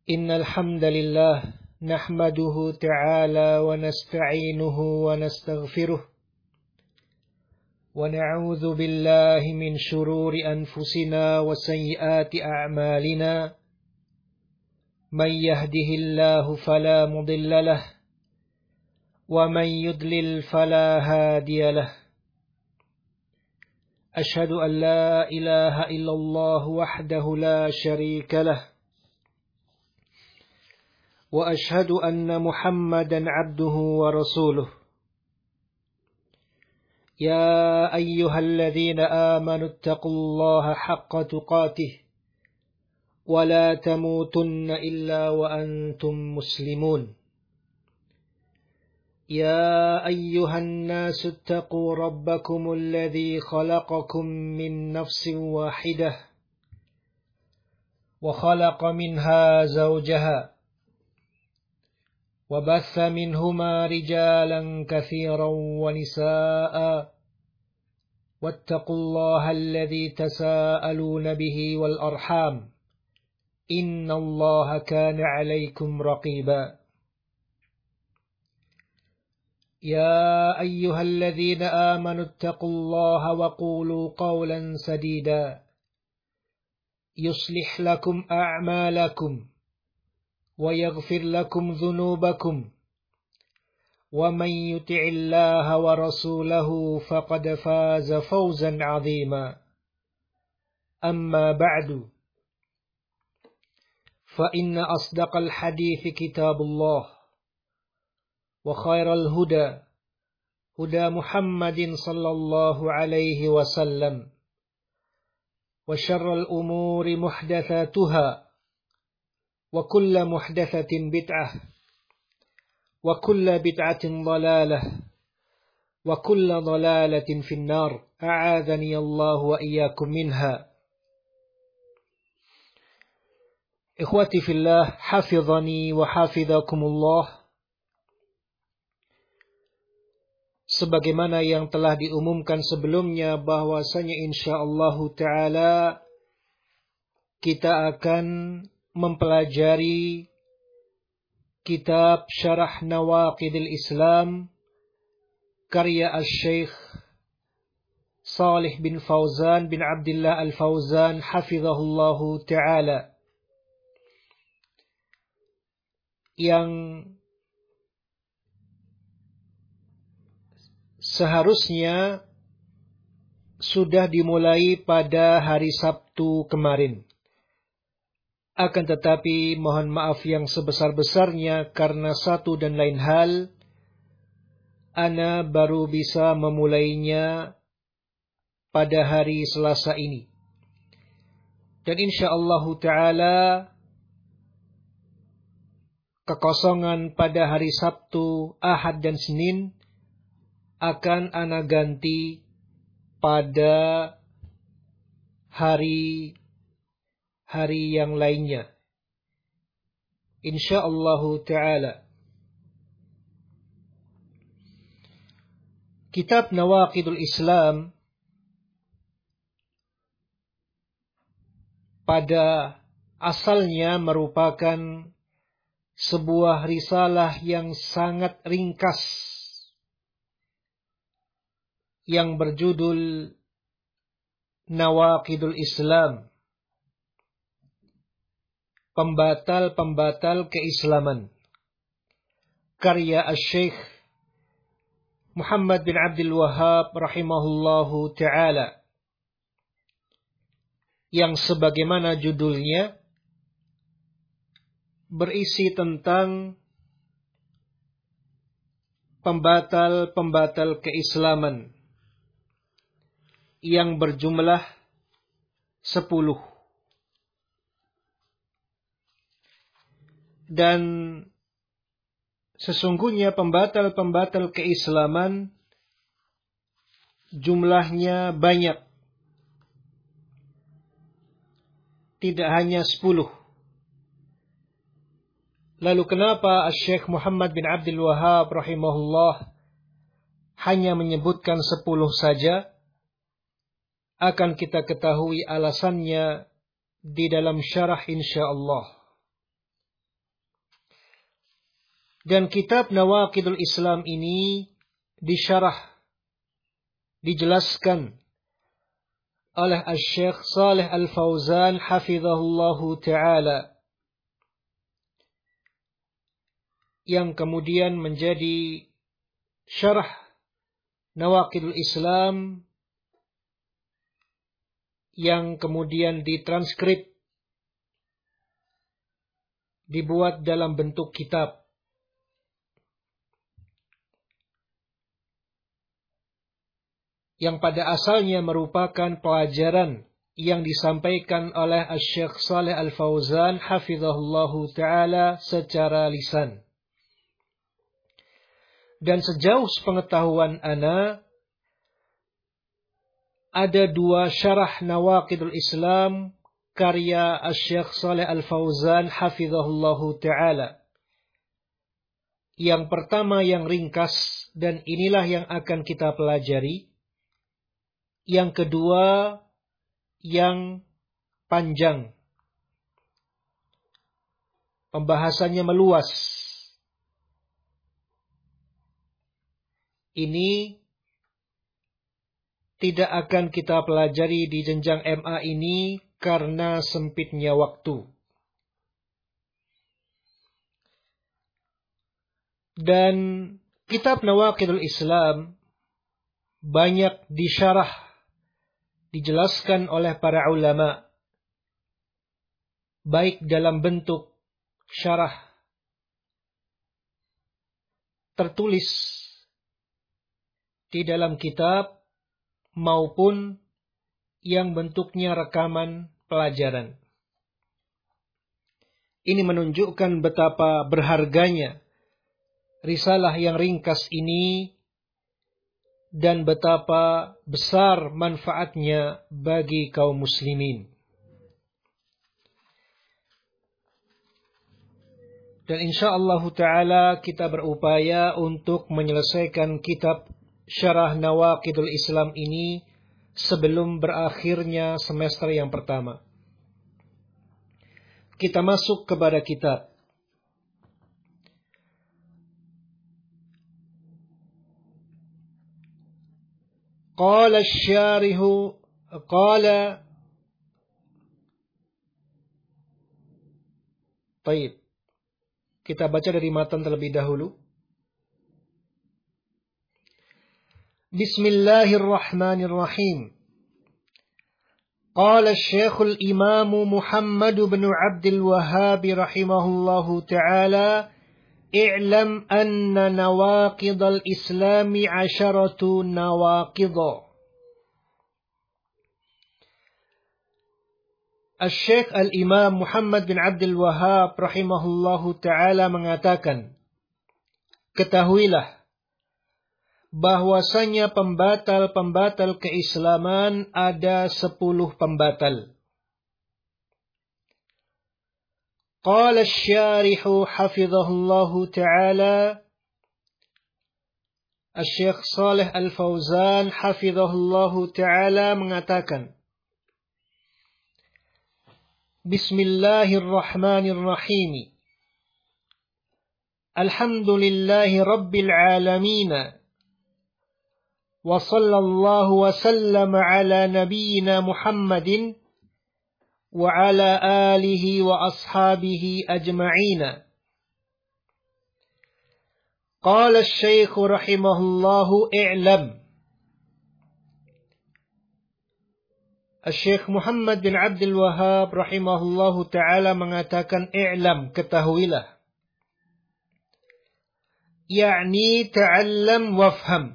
إن الحمد لله نحمده تعالى ونستعينه ونستغفره ونعوذ بالله من شرور أنفسنا وسيئات أعمالنا من يهده الله فلا مضل له ومن يضلل فلا هادي له أشهد أن لا إله إلا الله وحده لا شريك له وأشهد أن محمدا عبده ورسوله يا أيها الذين آمنوا اتقوا الله حق تقاته ولا تموتن إلا وأنتم مسلمون يا أيها الناس اتقوا ربكم الذي خلقكم من نفس واحدة وخلق منها زوجها وبث منهما رجالا كثيرا ونساء واتقوا الله الذي تساءلون به والأرحام إن الله كان عليكم رقيبا يا أيها الذين آمنوا اتقوا الله وقولوا قولا سديدا يصلح لكم أعمالكم ويغفر لكم ذنوبكم ومن يطع الله ورسوله فقد فاز فوزا عظيما أما بعد فإن أصدق الحديث كتاب الله وخير الهدى هدى محمد صلى الله عليه وسلم وشر الأمور محدثاتها وكل محدثة بدعة وكل بدعة ضلالة وكل ضلالة في النار أعاذني الله وإياكم منها. إخوتي في الله حفظني وحفظكم الله. Sebagaimana yang telah diumumkan sebelumnya bahwasanya insyaallah ta'ala kita akan mempelajari kitab Syarah Nawaqidil Islam karya Al-Syeikh Salih bin Fauzan bin Abdullah Al-Fauzan hafizahullahu ta'ala, yang seharusnya sudah dimulai pada hari Sabtu kemarin. Akan tetapi mohon maaf yang sebesar-besarnya karena satu dan lain hal, ana baru bisa memulainya pada hari Selasa ini. Dan insyaallah ta'ala kekosongan pada hari Sabtu, Ahad dan Senin akan ana ganti pada hari yang lainnya, insyaallah ta'ala. Kitab Nawaqidul Islam pada asalnya merupakan sebuah risalah yang sangat ringkas yang berjudul Nawaqidul Islam, pembatal-pembatal keislaman, karya Al-Syeikh Muhammad bin Abdul Wahhab rahimahullahu ta'ala, yang sebagaimana judulnya berisi tentang pembatal-pembatal keislaman yang berjumlah 10. Dan sesungguhnya pembatal-pembatal keislaman jumlahnya banyak, tidak hanya 10. Lalu kenapa Syekh Muhammad bin Abdul Wahhab rahimahullah hanya menyebutkan 10 saja? Akan kita ketahui alasannya di dalam syarah insyaallah. Dan kitab Nawaqidul Islam ini disyarah, dijelaskan oleh Asy-Syaikh Shalih Al-Fauzan hafizahullahu ta'ala, yang kemudian menjadi syarah Nawaqidul Islam yang kemudian ditranskrip, dibuat dalam bentuk kitab. Yang pada asalnya merupakan pelajaran yang disampaikan oleh Asy-Syaikh Shalih Al-Fauzan hafizahullahu ta'ala secara lisan. Dan sejauh sepengetahuan ana, ada 2 syarah Nawaqidul Islam karya Asy-Syaikh Shalih Al-Fauzan hafizahullahu ta'ala. Yang pertama yang ringkas, dan inilah yang akan kita pelajari. Yang kedua yang panjang, pembahasannya meluas. Ini tidak akan kita pelajari di jenjang MA ini karena sempitnya waktu. Dan kitab Nawaqidul Islam banyak disyarah, dijelaskan oleh para ulama, baik dalam bentuk syarah tertulis di dalam kitab maupun yang bentuknya rekaman pelajaran. Ini menunjukkan betapa berharganya risalah yang ringkas ini dan betapa besar manfaatnya bagi kaum muslimin. Dan insyaallah ta'ala kita berupaya untuk menyelesaikan kitab Syarah Nawaqidul Islam ini sebelum berakhirnya semester yang pertama. Kita masuk kepada kitab. Qala asy-syarihu qala Baik. Kita baca dari matan terlebih dahulu. Bismillahirrahmanirrahim. Qala asy-syaikh al-imam Muhammad bin Abdul Wahhab rahimahullahu ta'ala, i'lam anna nawaqidal islami 'asharatu nawaqid. Asy-Syaikh Al-Imam Muhammad bin Abdul Wahhab rahimahullahu ta'ala mengatakan, ketahuilah bahwasanya pembatal-pembatal keislaman ada 10 pembatal. Qala asy-syarihu hafizahullahu ta'ala, Asy-Syaikh Shalih Al-Fauzan hafizahullahu ta'ala mengatakan, Bismillahirrahmanirrahim. Alhamdulillahi rabbil alamin. Wa sallallahu wa sallama ala nabiyyina Muhammadin wa ala alihi wa ashabihi ajma'in. Qala asy-syaikh rahimahullahu i'lam. Asy-Syaikh Muhammad bin Abdul Wahhab rahimahullahu ta'ala mengatakan, i'lam, ketahuilah. Ya'ni ta'allam wafham.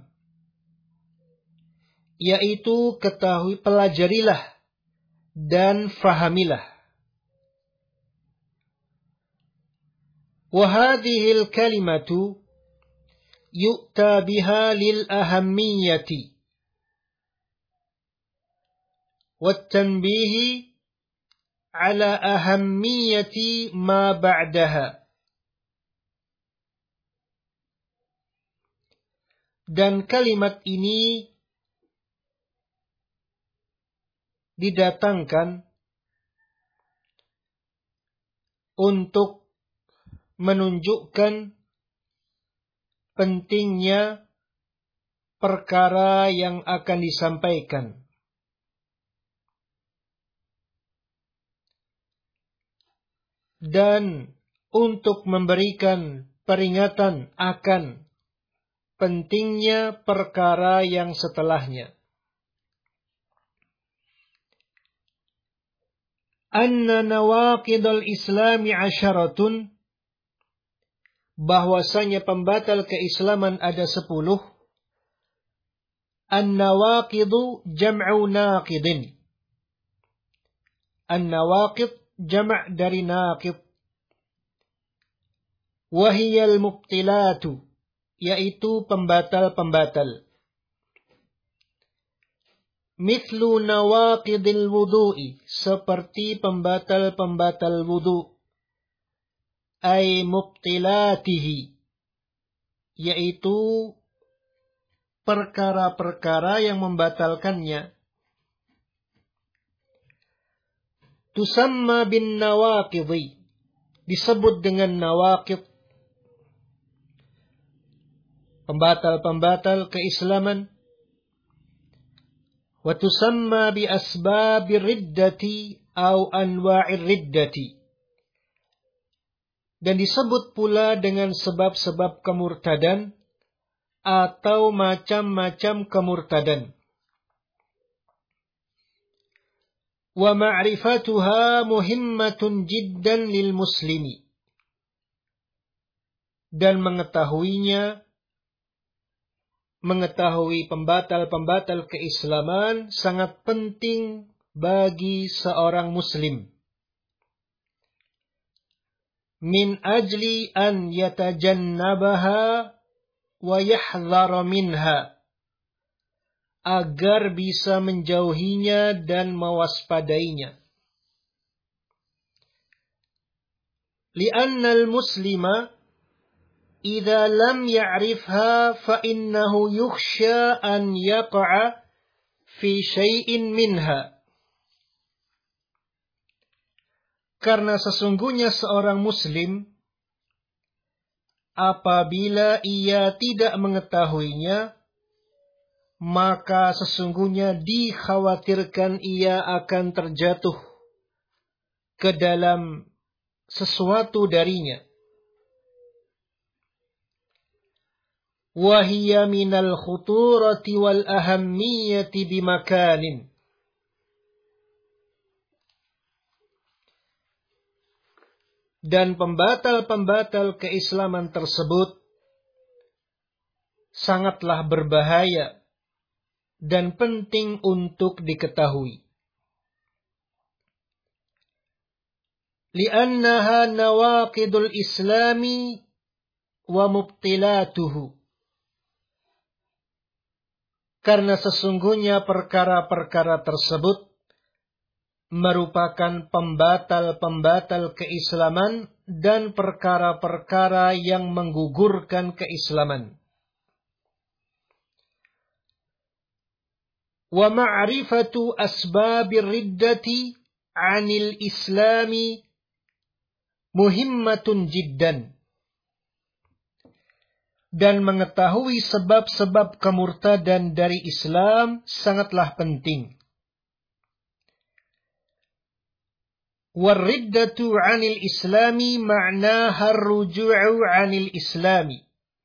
Yaitu ketahui, pelajarilah dan fahamilah. Wa hadhil kalimatu yu'ta biha lil ahammiyati والتنبيه على أهمية ما بعدها. Dan kalimat ini didatangkan untuk menunjukkan pentingnya perkara yang akan disampaikan. Dan untuk memberikan peringatan akan pentingnya perkara yang setelahnya. Anna nawaqidul islami asyaratun, bahwasanya pembatal keislaman ada 10. An-nawaqidu jam'u naqidin. An-nawaqid jama' dari naqid. Wahiyal mubtilatu, yaitu pembatal-pembatal. Mithlu nawaqidil wudu'i, seperti pembatal-pembatal wudu'. Ay mubtilatihi, yaitu perkara-perkara yang membatalkannya. Tusamma bin nawaqidhi, disebut dengan nawaqid, pembatal-pembatal keislaman. Wa tusamma bi asbabir riddati au anwa'ir riddati, dan disebut pula dengan sebab-sebab kemurtadan atau macam-macam kemurtadan. Wa ma'rifatuha muhimmatun jiddan lil muslimi, dan mengetahui pembatal-pembatal keislaman sangat penting bagi seorang muslim. Min ajli an yatajannabaha wa yahdhara minha, agar bisa menjauhinya dan mewaspadainya. Li'anna al-muslima idza lam ya'rifha fa innahu yukhsha an yaqa'a fi syai'in minha. Karena sesungguhnya seorang muslim, apabila ia tidak mengetahuinya, maka sesungguhnya dikhawatirkan ia akan terjatuh ke dalam sesuatu darinya. Wahiyya minal khuturati wal ahammiyati bimakanin. Dan pembatal-pembatal keislaman tersebut sangatlah berbahaya dan penting untuk diketahui. Li'annaha nawaqidul islami wa mubtilatuhu. Karena sesungguhnya perkara-perkara tersebut merupakan pembatal-pembatal keislaman dan perkara-perkara yang menggugurkan keislaman. Wa ma'rifatu asbabir riddati 'anil islami muhimmatun jiddan. Dan mengetahui sebab-sebab kemurtadan dari Islam sangatlah penting. War-riddatu 'anil islami ma'naha ar-ruju'u 'anil islami.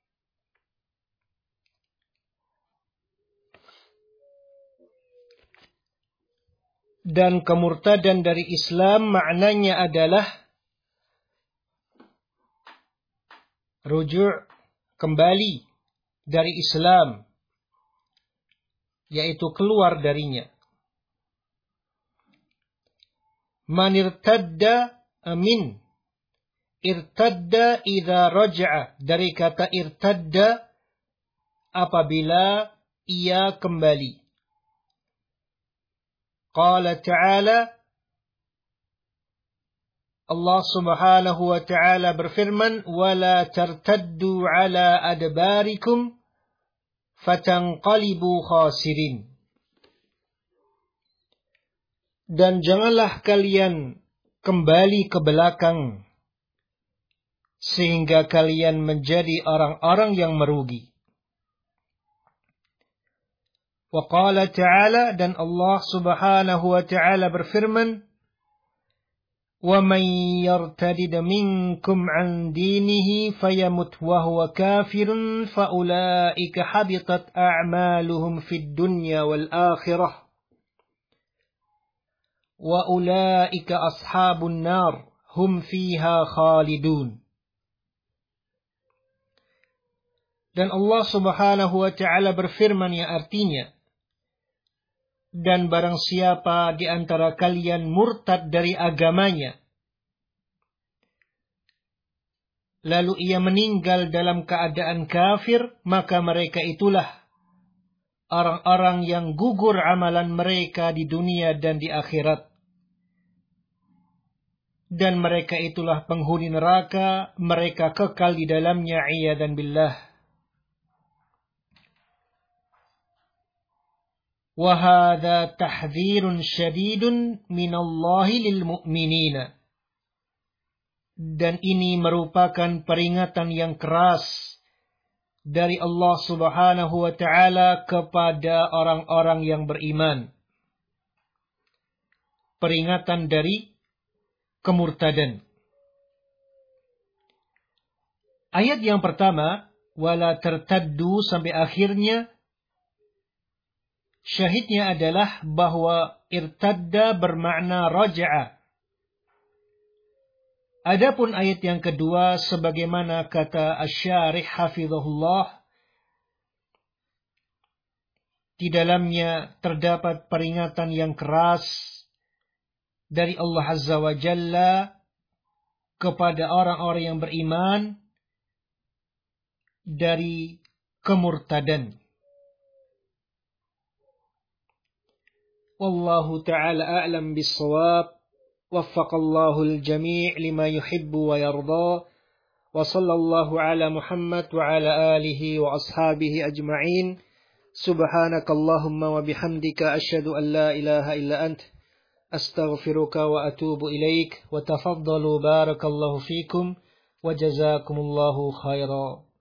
Dan kemurtadan dari Islam maknanya adalah rujuk, kembali dari Islam, yaitu keluar darinya. Man irtadda min irtadda idza raja'a, dari kata irtadda, apabila ia kembali. Qala ta'ala, Allah subhanahu wa ta'ala berfirman, وَلَا تَرْتَدُّوا عَلَى أَدْبَارِكُمْ فَتَنْقَلِبُوا خَاسِرِينَ. Dan janganlah kalian kembali ke belakang sehingga kalian menjadi orang-orang yang merugi. Wa qala ta'ala, dan Allah subhanahu wa ta'ala berfirman, وَمَنْ يَرْتَدِدَ مِنْكُمْ عَنْ دِينِهِ فَيَمُتْ وَهُوَ كَافِرٌ فَأُولَئِكَ حَبِطَتْ أَعْمَالُهُمْ فِي الدُّنْيَا وَالْآخِرَةِ وَأُولَئِكَ أَصْحَابُ النَّارِ هُمْ فِيهَا خَالِدُونَ. Dan Allah subhanahu wa ta'ala berfirman yang artinya, dan barang siapa di antara kalian murtad dari agamanya, lalu ia meninggal dalam keadaan kafir, maka mereka itulah orang-orang yang gugur amalan mereka di dunia dan di akhirat. Dan mereka itulah penghuni neraka, mereka kekal di dalamnya, iyadzan billah. وَهَذَا تَحْذِيرٌ شَدِيدٌ مِنَ اللَّهِ لِلْمُؤْمِنِينَ. Dan ini merupakan peringatan yang keras dari Allah subhanahu wa ta'ala kepada orang-orang yang beriman. Peringatan dari kemurtadan. Ayat yang pertama, wala tertaddu sampai akhirnya, syahidnya adalah bahwa irtadda bermakna raja'a. Adapun ayat yang kedua, sebagaimana kata asy-syarih hafizahullah, di dalamnya terdapat peringatan yang keras dari Allah Azza wa Jalla kepada orang-orang yang beriman dari kemurtadan. Wallahu ta'ala a'lam bis-shawab. Waffaqallahu al-jami' lima yuhibbu wa yarda. Wa sallallahu ala Muhammad wa ala alihi wa ashabihi ajma'in. Subhanakallahumma wa bihamdika asyhadu an la ilaha illa ant astaghfiruka wa atubu ilaik. Wa tafaddalu barakallahu fikum wa jazakumullahu khairan.